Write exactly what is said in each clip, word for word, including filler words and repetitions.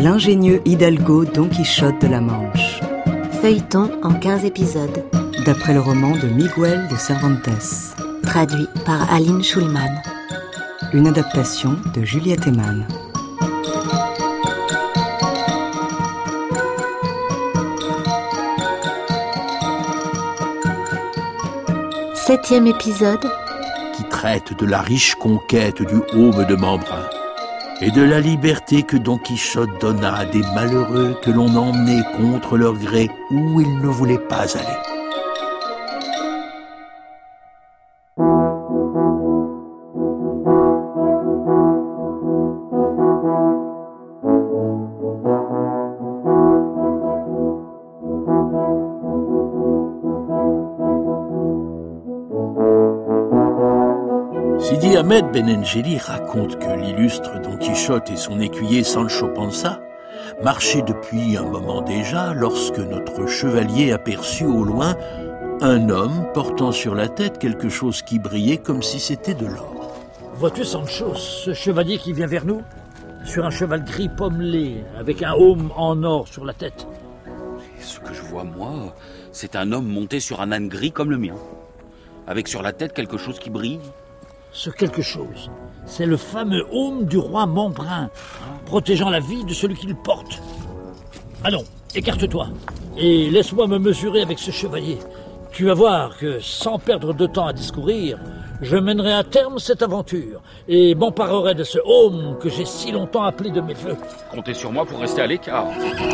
l'ingénieux hidalgo Don Quichotte de la Manche. Feuilleton en quinze épisodes. D'après le roman de Miguel de Cervantes. Traduit par Aline Schulman. Une adaptation de Juliette Eman. Septième épisode. Qui traite de la riche conquête du Heaume de Membrun et de la liberté que Don Quichotte donna à des malheureux que l'on emmenait contre leur gré où ils ne voulaient pas aller. Sidi Ahmed Benengeli raconte que l'illustre Don Quichotte et son écuyer Sancho Panza marchaient depuis un moment déjà lorsque notre chevalier aperçut au loin un homme portant sur la tête quelque chose qui brillait comme si c'était de l'or. Vois-tu, Sancho, ce chevalier qui vient vers nous, sur un cheval gris pommelé, avec un heaume en or sur la tête? Ce que je vois, moi, c'est un homme monté sur un âne gris comme le mien, avec sur la tête quelque chose qui brille. Ce quelque chose, c'est le fameux heaume du roi Membrun, protégeant la vie de celui qui le porte. Allons, écarte-toi, et laisse-moi me mesurer avec ce chevalier. Tu vas voir que, sans perdre de temps à discourir, je mènerai à terme cette aventure, et m'emparerai de ce heaume que j'ai si longtemps appelé de mes vœux. Comptez sur moi pour rester à l'écart.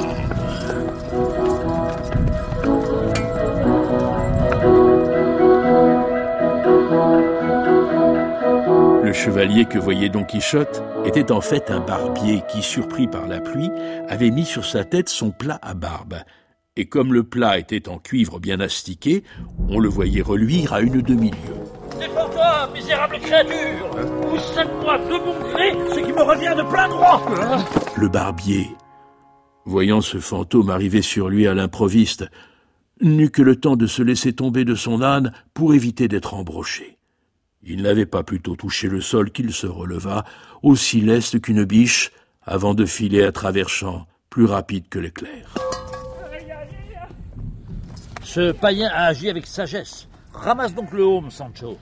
Le chevalier que voyait Don Quichotte était en fait un barbier qui, surpris par la pluie, avait mis sur sa tête son plat à barbe. Et comme le plat était en cuivre bien astiqué, on le voyait reluire à une demi-lieue. Défends-toi, misérable créature! Ou cède-moi de mon gré ce qui me revient de plein droit! Le barbier, voyant ce fantôme arriver sur lui à l'improviste, n'eut que le temps de se laisser tomber de son âne pour éviter d'être embroché. Il n'avait pas plutôt touché le sol qu'il se releva, aussi leste qu'une biche, avant de filer à travers champs, plus rapide que l'éclair. Ce païen a agi avec sagesse. Ramasse donc le heaume, Sancho.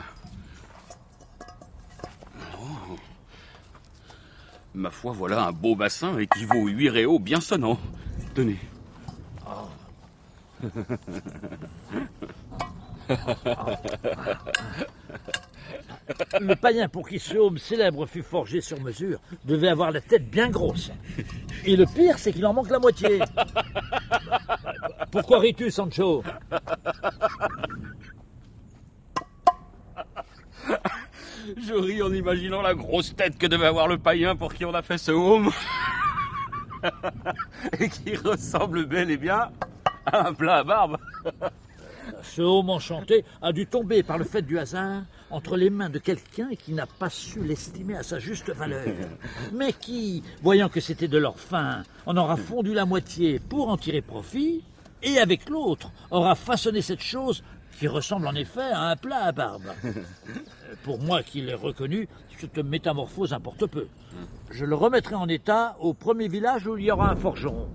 Oh. Ma foi, voilà un beau bassin et qui vaut huit réaux bien sonnants. Tenez. Oh. Le païen pour qui ce heaume célèbre fut forgé sur mesure devait avoir la tête bien grosse. Et le pire, c'est qu'il en manque la moitié. Pourquoi ris-tu, Sancho? Je ris en imaginant la grosse tête que devait avoir le païen pour qui on a fait ce heaume. Et qui ressemble bel et bien à un plat à barbe. Ce heaume enchanté a dû tomber par le fait du hasard entre les mains de quelqu'un qui n'a pas su l'estimer à sa juste valeur, mais qui, voyant que c'était de l'or fin, en aura fondu la moitié pour en tirer profit, et avec l'autre aura façonné cette chose qui ressemble en effet à un plat à barbe. Pour moi qui l'ai reconnu, cette métamorphose importe peu. Je le remettrai en état au premier village où il y aura un forgeron.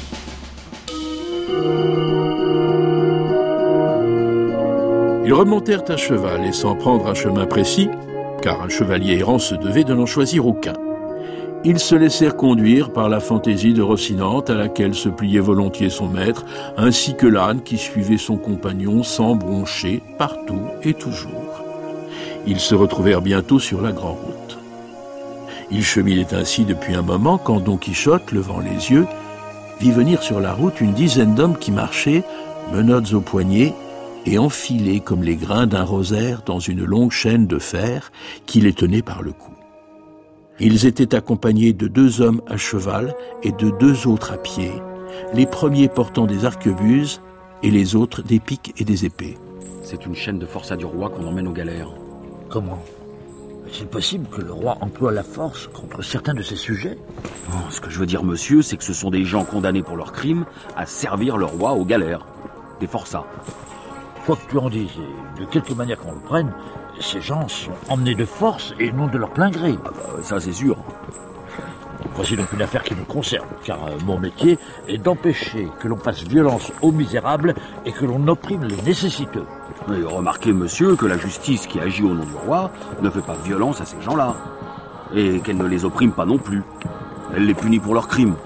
Ils remontèrent à cheval et sans prendre un chemin précis, car un chevalier errant se devait de n'en choisir aucun. Ils se laissèrent conduire par la fantaisie de Rocinante à laquelle se pliait volontiers son maître, ainsi que l'âne qui suivait son compagnon sans broncher, partout et toujours. Ils se retrouvèrent bientôt sur la grande route. Ils cheminaient ainsi depuis un moment quand Don Quichotte, levant les yeux, vit venir sur la route une dizaine d'hommes qui marchaient, menottes aux poignets, et enfilés comme les grains d'un rosaire dans une longue chaîne de fer qui les tenait par le cou. Ils étaient accompagnés de deux hommes à cheval et de deux autres à pied, les premiers portant des arquebuses et les autres des piques et des épées. C'est une chaîne de forçats du roi qu'on emmène aux galères. Comment? Est-il possible que le roi emploie la force contre certains de ses sujets? Oh, ce que je veux dire, monsieur, c'est que ce sont des gens condamnés pour leurs crimes à servir le roi aux galères. Des forçats. Quoi que tu en dises, et de quelque manière qu'on le prenne, ces gens sont emmenés de force et non de leur plein gré. Ah bah, ça, c'est sûr. Voici donc une affaire qui me concerne, car euh, mon métier est d'empêcher que l'on fasse violence aux misérables et que l'on opprime les nécessiteux. Mais remarquez, monsieur, que la justice qui agit au nom du roi ne fait pas violence à ces gens-là. Et qu'elle ne les opprime pas non plus. Elle les punit pour leurs crimes.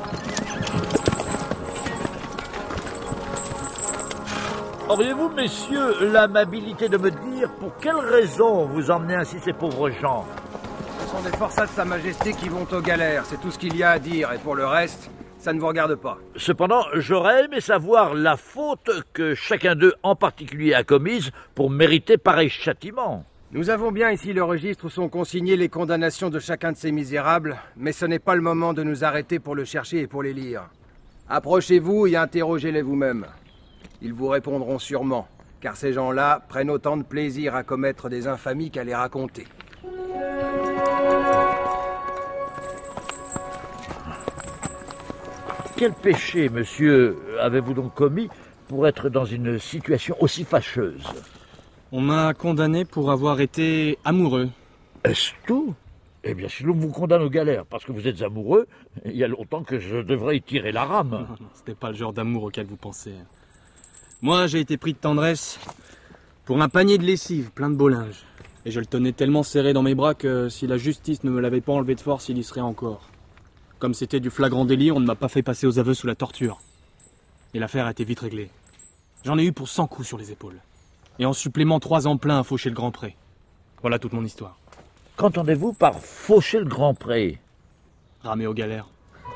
Auriez-vous, messieurs, l'amabilité de me dire pour quelle raison vous emmenez ainsi ces pauvres gens? Ce sont des forçats de Sa Majesté qui vont aux galères, c'est tout ce qu'il y a à dire, et pour le reste, ça ne vous regarde pas. Cependant, j'aurais aimé savoir la faute que chacun d'eux en particulier a commise pour mériter pareil châtiment. Nous avons bien ici le registre où sont consignées les condamnations de chacun de ces misérables, mais ce n'est pas le moment de nous arrêter pour le chercher et pour les lire. Approchez-vous et interrogez-les vous-même. Ils vous répondront sûrement, car ces gens-là prennent autant de plaisir à commettre des infamies qu'à les raconter. Quel péché, monsieur, avez-vous donc commis pour être dans une situation aussi fâcheuse? On m'a condamné pour avoir été amoureux. Est-ce tout? Eh bien, si l'on vous condamne aux galères parce que vous êtes amoureux, il y a longtemps que je devrais y tirer la rame. Ce n'est pas le genre d'amour auquel vous pensez. Moi, j'ai été pris de tendresse pour un panier de lessive plein de beau linge. Et je le tenais tellement serré dans mes bras que si la justice ne me l'avait pas enlevé de force, il y serait encore. Comme c'était du flagrant délit, on ne m'a pas fait passer aux aveux sous la torture. Et l'affaire a été vite réglée. J'en ai eu pour cent coups sur les épaules. Et en supplément, trois ans pleins à faucher le Grand Pré. Voilà toute mon histoire. Qu'entendez-vous par faucher le Grand Pré? Ramer aux galères.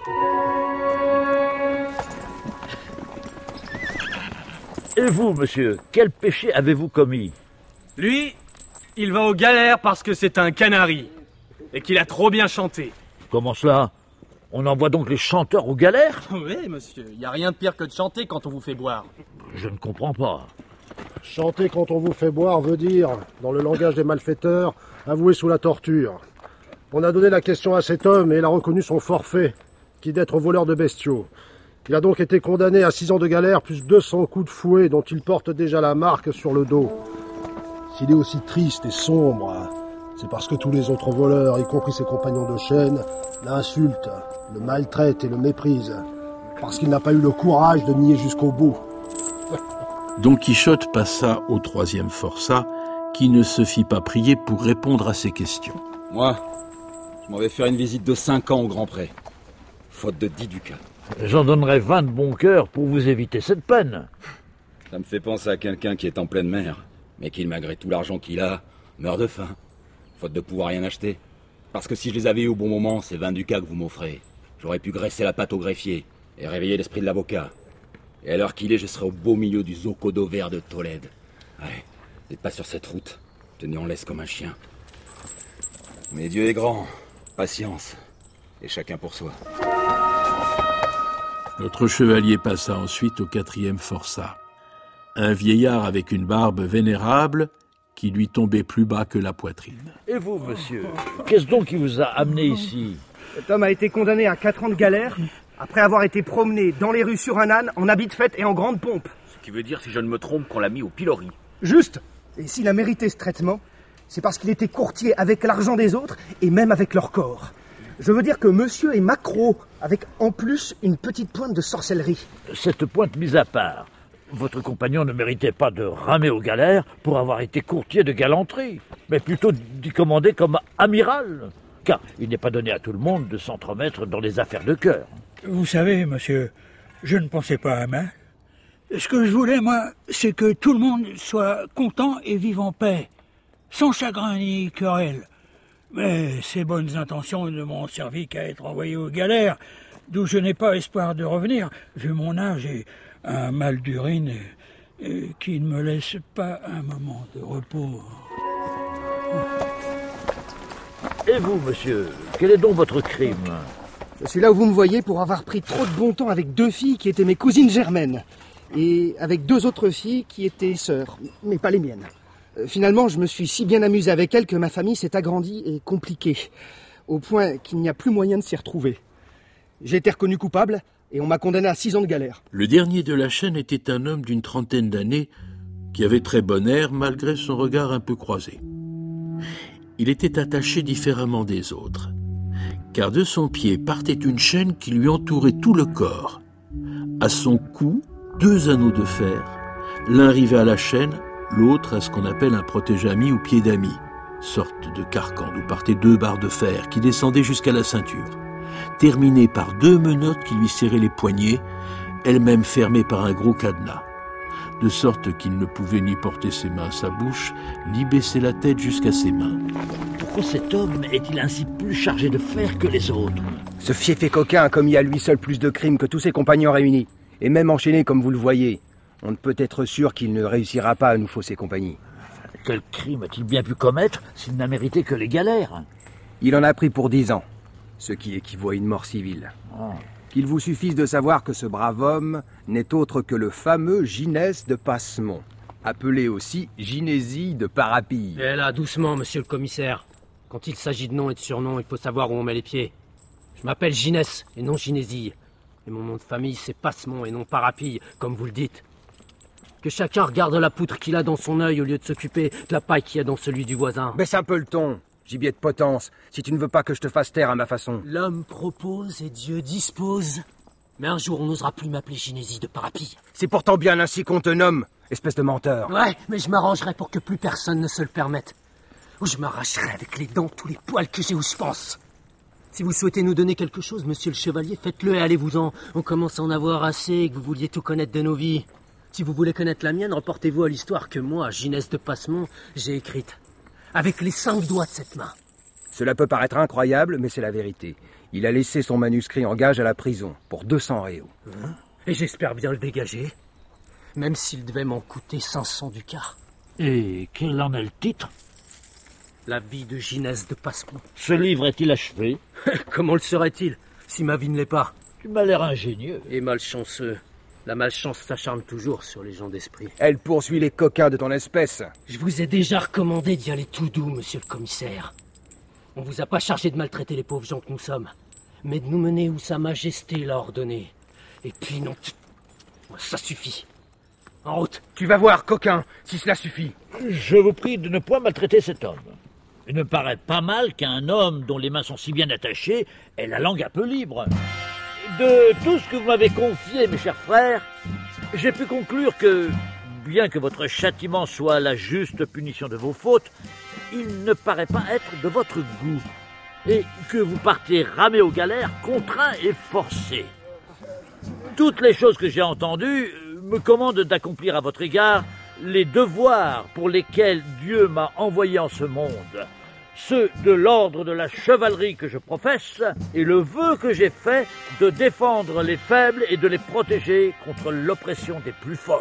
Et vous, monsieur, quel péché avez-vous commis? Lui, il va aux galères parce que c'est un canari. Et qu'il a trop bien chanté. Comment cela? On envoie donc les chanteurs aux galères? Oui, monsieur. Il n'y a rien de pire que de chanter quand on vous fait boire. Je ne comprends pas. Chanter quand on vous fait boire veut dire, dans le langage des malfaiteurs, avouer sous la torture. On a donné la question à cet homme et il a reconnu son forfait, qui est d'être voleur de bestiaux. Il a donc été condamné à six ans de galère plus deux cents coups de fouet dont il porte déjà la marque sur le dos. S'il est aussi triste et sombre, c'est parce que tous les autres voleurs, y compris ses compagnons de chaîne, l'insultent, le maltraitent et le méprisent. Parce qu'il n'a pas eu le courage de nier jusqu'au bout. Don Quichotte passa au troisième forçat, qui ne se fit pas prier pour répondre à ces questions. Moi, je m'en vais faire une visite de cinq ans au Grand Pré, faute de dix ducats. J'en donnerais vingt de bon cœur pour vous éviter cette peine. Ça me fait penser à quelqu'un qui est en pleine mer, mais qui, malgré tout l'argent qu'il a, meurt de faim, faute de pouvoir rien acheter. Parce que si je les avais eu au bon moment, ces vingt ducats que vous m'offrez, j'aurais pu graisser la patte au greffier et réveiller l'esprit de l'avocat. Et à l'heure qu'il est, je serai au beau milieu du zocodo vert de Tolède. Ouais, n'êtes pas sur cette route, tenu en laisse comme un chien. Mais Dieu est grand, patience, et chacun pour soi. Notre chevalier passa ensuite au quatrième forçat. Un vieillard avec une barbe vénérable qui lui tombait plus bas que la poitrine. Et vous, monsieur, qu'est-ce donc qui vous a amené ici? Cet homme a été condamné à quatre ans de galère après avoir été promené dans les rues sur un âne, en habit de fête et en grande pompe. Ce qui veut dire, si je ne me trompe, qu'on l'a mis au pilori. Juste. Et s'il a mérité ce traitement, c'est parce qu'il était courtier avec l'argent des autres et même avec leur corps. Je veux dire que monsieur est macro, avec en plus une petite pointe de sorcellerie. Cette pointe mise à part, votre compagnon ne méritait pas de ramer aux galères pour avoir été courtier de galanterie, mais plutôt d'y commander comme amiral, car il n'est pas donné à tout le monde de s'entremettre dans les affaires de cœur. Vous savez, monsieur, je ne pensais pas à mal. Ce que je voulais, moi, c'est que tout le monde soit content et vive en paix, sans chagrin ni querelle. Mais ces bonnes intentions ne m'ont servi qu'à être envoyé aux galères, d'où je n'ai pas espoir de revenir, vu mon âge et un mal d'urine et, et qui ne me laisse pas un moment de repos. Et vous, monsieur, quel est donc votre crime? Je suis là où vous me voyez pour avoir pris trop de bon temps avec deux filles qui étaient mes cousines germaines, et avec deux autres filles qui étaient sœurs, mais pas les miennes. Finalement, je me suis si bien amusé avec elles que ma famille s'est agrandie et compliquée, au point qu'il n'y a plus moyen de s'y retrouver. J'ai été reconnu coupable et on m'a condamné à six ans de galère. Le dernier de la chaîne était un homme d'une trentaine d'années qui avait très bon air malgré son regard un peu croisé. Il était attaché différemment des autres, car de son pied partait une chaîne qui lui entourait tout le corps. À son cou, deux anneaux de fer, l'un rivé à la chaîne, l'autre à ce qu'on appelle un protège-ami ou pied d'ami, sorte de carcan d'où partaient deux barres de fer qui descendaient jusqu'à la ceinture, terminées par deux menottes qui lui serraient les poignets, elles-mêmes fermées par un gros cadenas, de sorte qu'il ne pouvait ni porter ses mains à sa bouche, ni baisser la tête jusqu'à ses mains. Pourquoi cet homme est-il ainsi plus chargé de fer que les autres? Ce fiefé coquin a commis à lui seul plus de crimes que tous ses compagnons réunis, et même enchaîné comme vous le voyez. On ne peut être sûr qu'il ne réussira pas à nous fausser compagnie. Quel crime a-t-il bien pu commettre s'il n'a mérité que les galères? Il en a pris pour dix ans, ce qui équivaut à une mort civile. Oh. Qu'il vous suffise de savoir que ce brave homme n'est autre que le fameux Ginès de Passemont, appelé aussi Ginésie de Parapille. Eh là, doucement, monsieur le commissaire. Quand il s'agit de nom et de surnom, il faut savoir où on met les pieds. Je m'appelle Ginès et non Ginésie. Et mon nom de famille, c'est Passemont et non Parapille, comme vous le dites. Que chacun regarde la poutre qu'il a dans son œil au lieu de s'occuper de la paille qu'il y a dans celui du voisin. Baisse un peu le ton, gibier de potence, si tu ne veux pas que je te fasse taire à ma façon. L'homme propose et Dieu dispose. Mais un jour, on n'osera plus m'appeler Ginésie de Parapille. C'est pourtant bien ainsi qu'on te nomme, espèce de menteur. Ouais, mais je m'arrangerai pour que plus personne ne se le permette. Ou je m'arracherai avec les dents tous les poils que j'ai où je pense. Si vous souhaitez nous donner quelque chose, monsieur le chevalier, faites-le et allez-vous-en. On commence à en avoir assez et que vous vouliez tout connaître de nos vies. Si vous voulez connaître la mienne, reportez-vous à l'histoire que moi, Ginès de Passemont, j'ai écrite. Avec les cinq doigts de cette main. Cela peut paraître incroyable, mais c'est la vérité. Il a laissé son manuscrit en gage à la prison, pour deux cents réaux. Hein? Et j'espère bien le dégager. Même s'il devait m'en coûter cinq cents ducats. Et quel en est le titre? La vie de Ginès de Passemont. Ce livre est-il achevé? Comment le serait-il, si ma vie ne l'est pas? Tu m'as l'air ingénieux. Et malchanceux. La malchance s'acharne toujours sur les gens d'esprit. Elle poursuit les coquins de ton espèce. Je vous ai déjà recommandé d'y aller tout doux, monsieur le commissaire. On vous a pas chargé de maltraiter les pauvres gens que nous sommes, mais de nous mener où Sa Majesté l'a ordonné. Et puis non, ça suffit. En route. Tu vas voir, coquin, si cela suffit. Je vous prie de ne point maltraiter cet homme. Il me paraît pas mal qu'un homme dont les mains sont si bien attachées ait la langue un peu libre. De tout ce que vous m'avez confié, mes chers frères, j'ai pu conclure que, bien que votre châtiment soit la juste punition de vos fautes, il ne paraît pas être de votre goût, et que vous partez ramer aux galères, contraints et forcés. Toutes les choses que j'ai entendues me commandent d'accomplir à votre égard les devoirs pour lesquels Dieu m'a envoyé en ce monde, ceux de l'ordre de la chevalerie que je professe, et le vœu que j'ai fait de défendre les faibles et de les protéger contre l'oppression des plus forts.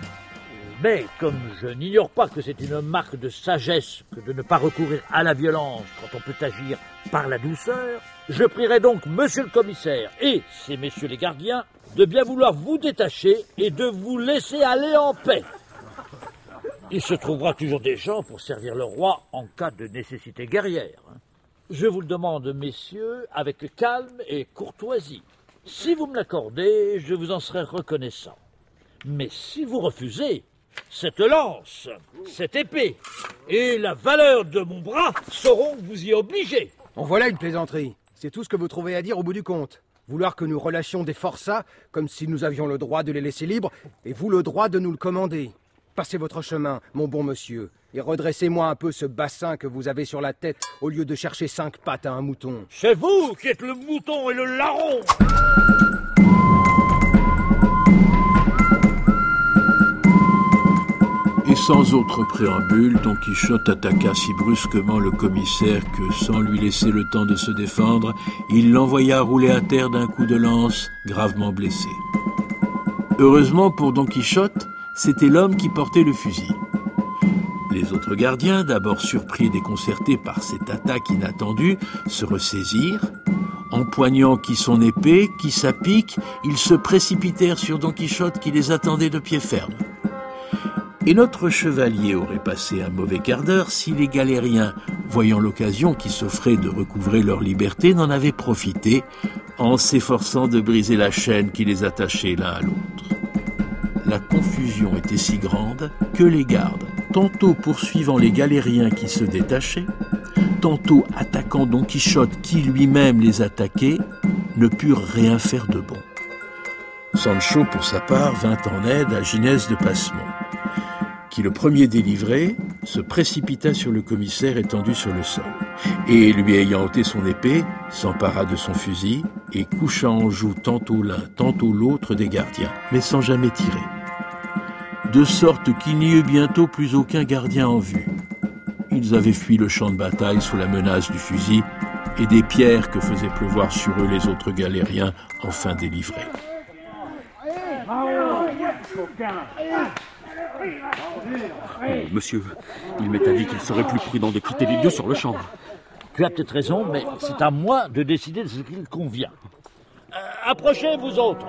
Mais comme je n'ignore pas que c'est une marque de sagesse que de ne pas recourir à la violence quand on peut agir par la douceur, je prierai donc monsieur le commissaire et ces messieurs les gardiens de bien vouloir vous détacher et de vous laisser aller en paix. Il se trouvera toujours des gens pour servir le roi en cas de nécessité guerrière. Je vous le demande, messieurs, avec calme et courtoisie. Si vous me l'accordez, je vous en serai reconnaissant. Mais si vous refusez, cette lance, cette épée et la valeur de mon bras sauront vous y obliger. En voilà une plaisanterie. C'est tout ce que vous trouvez à dire au bout du compte. Vouloir que nous relâchions des forçats, comme si nous avions le droit de les laisser libres, et vous le droit de nous le commander. Passez votre chemin, mon bon monsieur, et redressez-moi un peu ce bassin que vous avez sur la tête, au lieu de chercher cinq pattes à un mouton. C'est vous qui êtes le mouton et le larron! Et sans autre préambule, Don Quichotte attaqua si brusquement le commissaire que, sans lui laisser le temps de se défendre, il l'envoya rouler à terre d'un coup de lance, gravement blessé. Heureusement pour Don Quichotte, c'était l'homme qui portait le fusil. Les autres gardiens, d'abord surpris et déconcertés par cette attaque inattendue, se ressaisirent. Empoignant qui son épée, qui sa pique, ils se précipitèrent sur Don Quichotte qui les attendait de pied ferme. Et notre chevalier aurait passé un mauvais quart d'heure si les galériens, voyant l'occasion qui s'offrait de recouvrer leur liberté, n'en avaient profité en s'efforçant de briser la chaîne qui les attachait l'un à l'autre. La confusion était si grande que les gardes, tantôt poursuivant les galériens qui se détachaient, tantôt attaquant Don Quichotte qui lui-même les attaquait, ne purent rien faire de bon. Sancho, pour sa part, vint en aide à Ginès de Passemont, qui, le premier délivré, se précipita sur le commissaire étendu sur le sol, et, lui ayant ôté son épée, s'empara de son fusil et coucha en joue tantôt l'un, tantôt l'autre des gardiens, mais sans jamais tirer. De sorte qu'il n'y eut bientôt plus aucun gardien en vue. Ils avaient fui le champ de bataille sous la menace du fusil et des pierres que faisaient pleuvoir sur eux les autres galériens enfin délivrés. Oh, monsieur, il m'est avis qu'il serait plus prudent de quitter les lieux sur le champ. Tu as peut-être raison, mais c'est à moi de décider de ce qu'il convient. Euh, approchez, vous autres.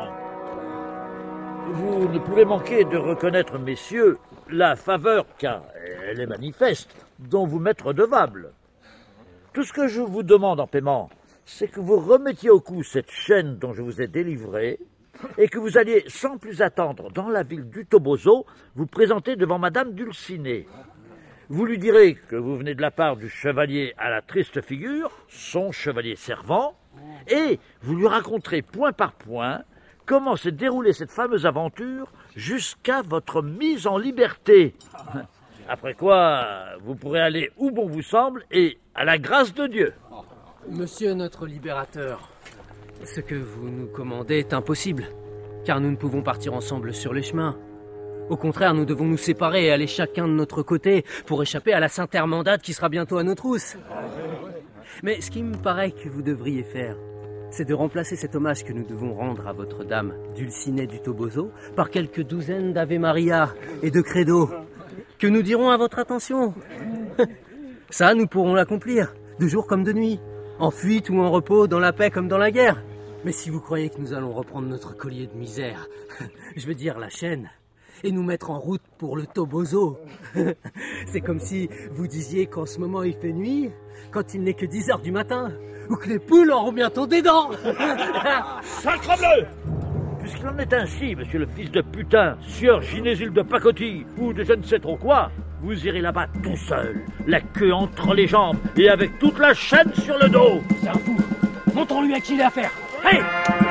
Vous ne pouvez manquer de reconnaître, messieurs, la faveur, car elle est manifeste, dont vous m'êtes redevables. Tout ce que je vous demande en paiement, c'est que vous remettiez au cou cette chaîne dont je vous ai délivré, et que vous alliez, sans plus attendre, dans la ville du Toboso, vous présenter devant Madame Dulcinée. Vous lui direz que vous venez de la part du chevalier à la triste figure, son chevalier servant, et vous lui raconterez point par point comment s'est déroulée cette fameuse aventure jusqu'à votre mise en liberté. Après quoi, vous pourrez aller où bon vous semble et à la grâce de Dieu. Monsieur notre libérateur, ce que vous nous commandez est impossible, car nous ne pouvons partir ensemble sur les chemins. Au contraire, nous devons nous séparer et aller chacun de notre côté pour échapper à la Sainte Hermandade qui sera bientôt à nos trousses. Mais ce qui me paraît que vous devriez faire, c'est de remplacer cet hommage que nous devons rendre à votre dame Dulcinée du Toboso par quelques douzaines d'Ave Maria et de Credo que nous dirons à votre attention. Ça, nous pourrons l'accomplir, de jour comme de nuit, en fuite ou en repos, dans la paix comme dans la guerre. Mais si vous croyez que nous allons reprendre notre collier de misère, je veux dire la chaîne, et nous mettre en route pour le Toboso, c'est comme si vous disiez qu'en ce moment il fait nuit, quand il n'est que dix heures du matin, ou que les poules auront bientôt des dents. Sacrebleu! Puisqu'il en est ainsi, monsieur le fils de putain, sieur Ginésil de Pacotille, ou de je ne sais trop quoi, vous irez là-bas tout seul, la queue entre les jambes, et avec toute la chaîne sur le dos. C'est un fou. Montrons-lui à qui il a affaire. Hey!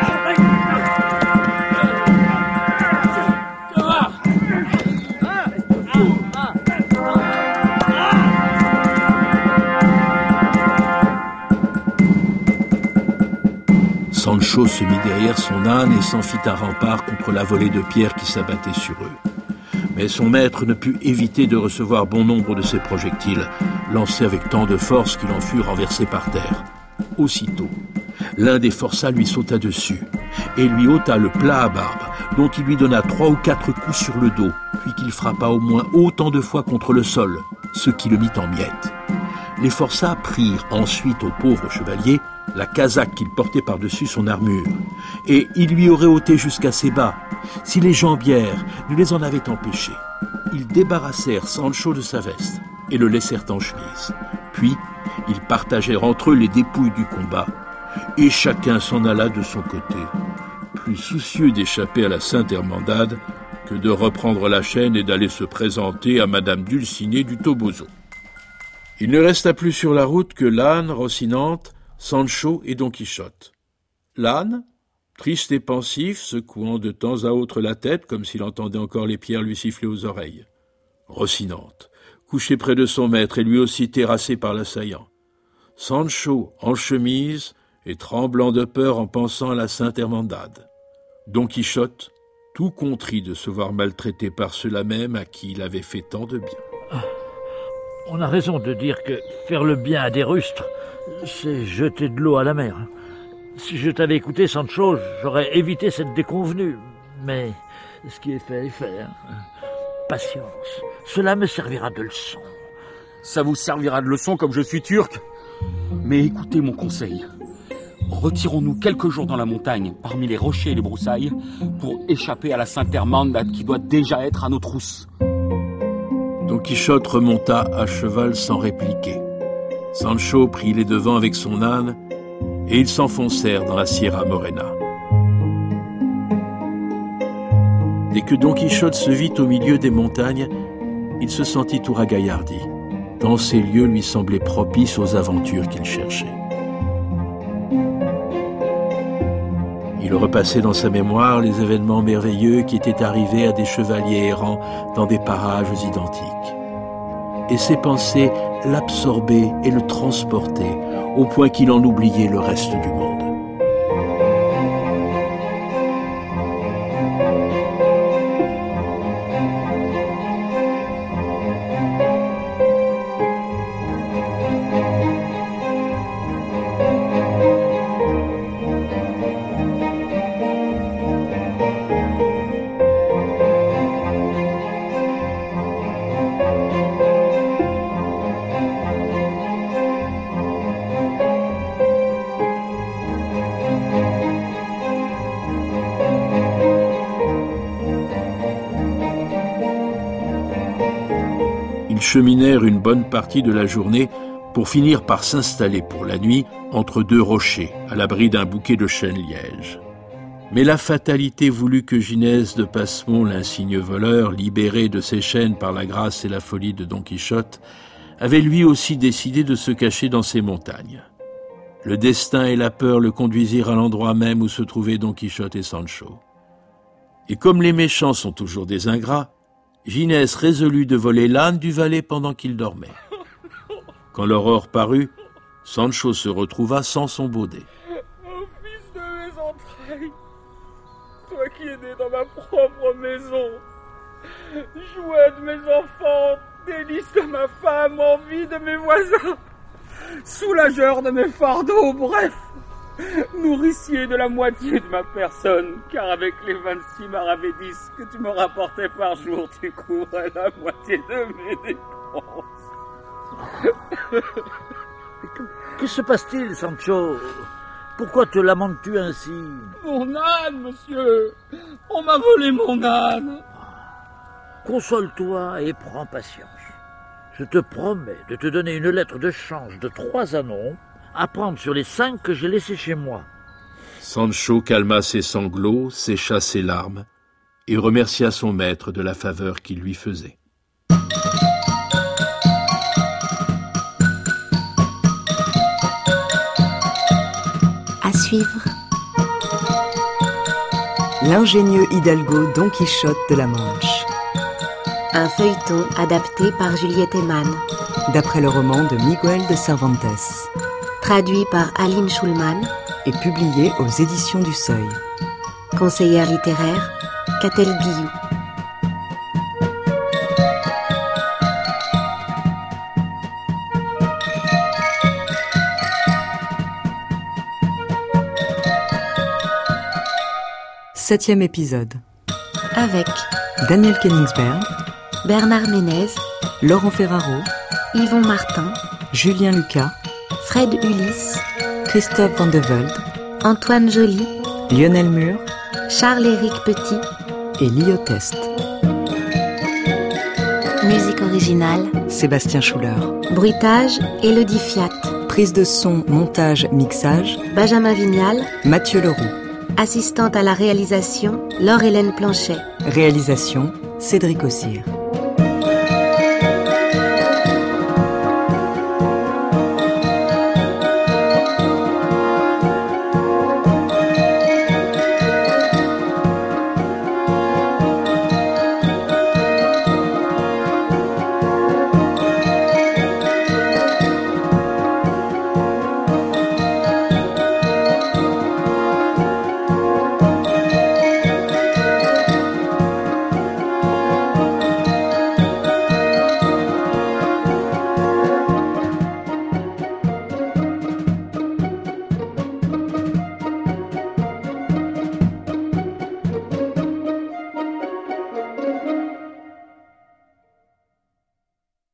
Sancho se mit derrière son âne et s'en fit un rempart contre la volée de pierres qui s'abattait sur eux. Mais son maître ne put éviter de recevoir bon nombre de ces projectiles, lancés avec tant de force qu'il en fut renversé par terre. Aussitôt, l'un des forçats lui sauta dessus et lui ôta le plat à barbe, dont il lui donna trois ou quatre coups sur le dos, puis qu'il frappa au moins autant de fois contre le sol, ce qui le mit en miettes. Les forçats prirent ensuite au pauvre chevalier la casaque qu'il portait par-dessus son armure, et ils lui auraient ôté jusqu'à ses bas, si les jambières ne les en avaient empêchés. Ils débarrassèrent Sancho de sa veste et le laissèrent en chemise. Puis, ils partagèrent entre eux les dépouilles du combat, et chacun s'en alla de son côté, plus soucieux d'échapper à la Sainte Hermandade que de reprendre la chaîne et d'aller se présenter à Madame Dulcinée du Toboso. Il ne resta plus sur la route que l'âne, Rocinante, Sancho et Don Quichotte. L'âne, triste et pensif, secouant de temps à autre la tête comme s'il entendait encore les pierres lui siffler aux oreilles. Rocinante, couché près de son maître et lui aussi terrassé par l'assaillant. Sancho, en chemise et tremblant de peur en pensant à la Sainte Hermandade. Don Quichotte, tout contrit de se voir maltraité par ceux-là même à qui il avait fait tant de bien. Ah, on a raison de dire que faire le bien à des rustres, c'est jeter de l'eau à la mer. Si je t'avais écouté, Sancho, j'aurais évité cette déconvenue. Mais ce qui est fait est fait. Hein. Patience, cela me servira de leçon. Ça vous servira de leçon comme je suis turc. Mais écoutez mon conseil. Retirons-nous quelques jours dans la montagne, parmi les rochers et les broussailles, pour échapper à la Sainte Hermandade qui doit déjà être à nos trousses. Don Quichotte remonta à cheval sans répliquer. Sancho prit les devants avec son âne et ils s'enfoncèrent dans la Sierra Morena. Dès que Don Quichotte se vit au milieu des montagnes, il se sentit tout ragaillardi. tant ces lieux lui semblaient propices aux aventures qu'il cherchait. Il repassait dans sa mémoire les événements merveilleux qui étaient arrivés à des chevaliers errants dans des parages identiques. Et ses pensées l'absorbaient et le transportaient au point qu'il en oubliait le reste du monde. Ils cheminèrent une bonne partie de la journée pour finir par s'installer pour la nuit entre deux rochers, à l'abri d'un bouquet de chênes-lièges. Mais la fatalité voulut que Ginès de Passemont, l'insigne voleur, libéré de ses chaînes par la grâce et la folie de Don Quichotte, avait lui aussi décidé de se cacher dans ces montagnes. Le destin et la peur le conduisirent à l'endroit même où se trouvaient Don Quichotte et Sancho. Et comme les méchants sont toujours des ingrats, Ginès résolut de voler l'âne du valet pendant qu'il dormait. Quand l'aurore parut, Sancho se retrouva sans son baudet. Oh, fils de mes entrailles, toi qui es né dans ma propre maison, jouet de mes enfants, délice de ma femme, envie de mes voisins, soulageur de mes fardeaux, bref, nourricier de la moitié de ma personne, car avec les vingt-six maravédis que tu me rapportais par jour, tu couvrais la moitié de mes dépenses. Que se passe-t-il, Sancho? Pourquoi te lamentes-tu ainsi? Mon âne, monsieur! On m'a volé mon âne! Console-toi et prends patience. Je te promets de te donner une lettre de change de trois anneaux à prendre sur les cinq que j'ai laissés chez moi. Sancho calma ses sanglots, sécha ses larmes et remercia son maître de la faveur qu'il lui faisait. À suivre. L'ingénieux Hidalgo Don Quichotte de la Manche. Un feuilleton adapté par Juliette Eman. D'après le roman de Miguel de Cervantes. Traduit par Aline Schulman. Et publié aux éditions du Seuil. Conseillère littéraire, Catel Guillou. Septième épisode. Avec Daniel Koenigsberg, Bernard Ménez, Laurent Ferraro, Yvon Martin, Julien Lucas, Fred Ulysse, Christophe Van de Velde, Antoine Joly, Lionel Mur, Charles-Éric Petit et Lio Test. Musique originale, Sébastien Schuller. Bruitage, Élodie Fiat. Prise de son, montage, mixage, Benjamin Vignal. Mathieu Leroux. Assistante à la réalisation, Laure-Hélène Planchet. Réalisation, Cédric Ossire.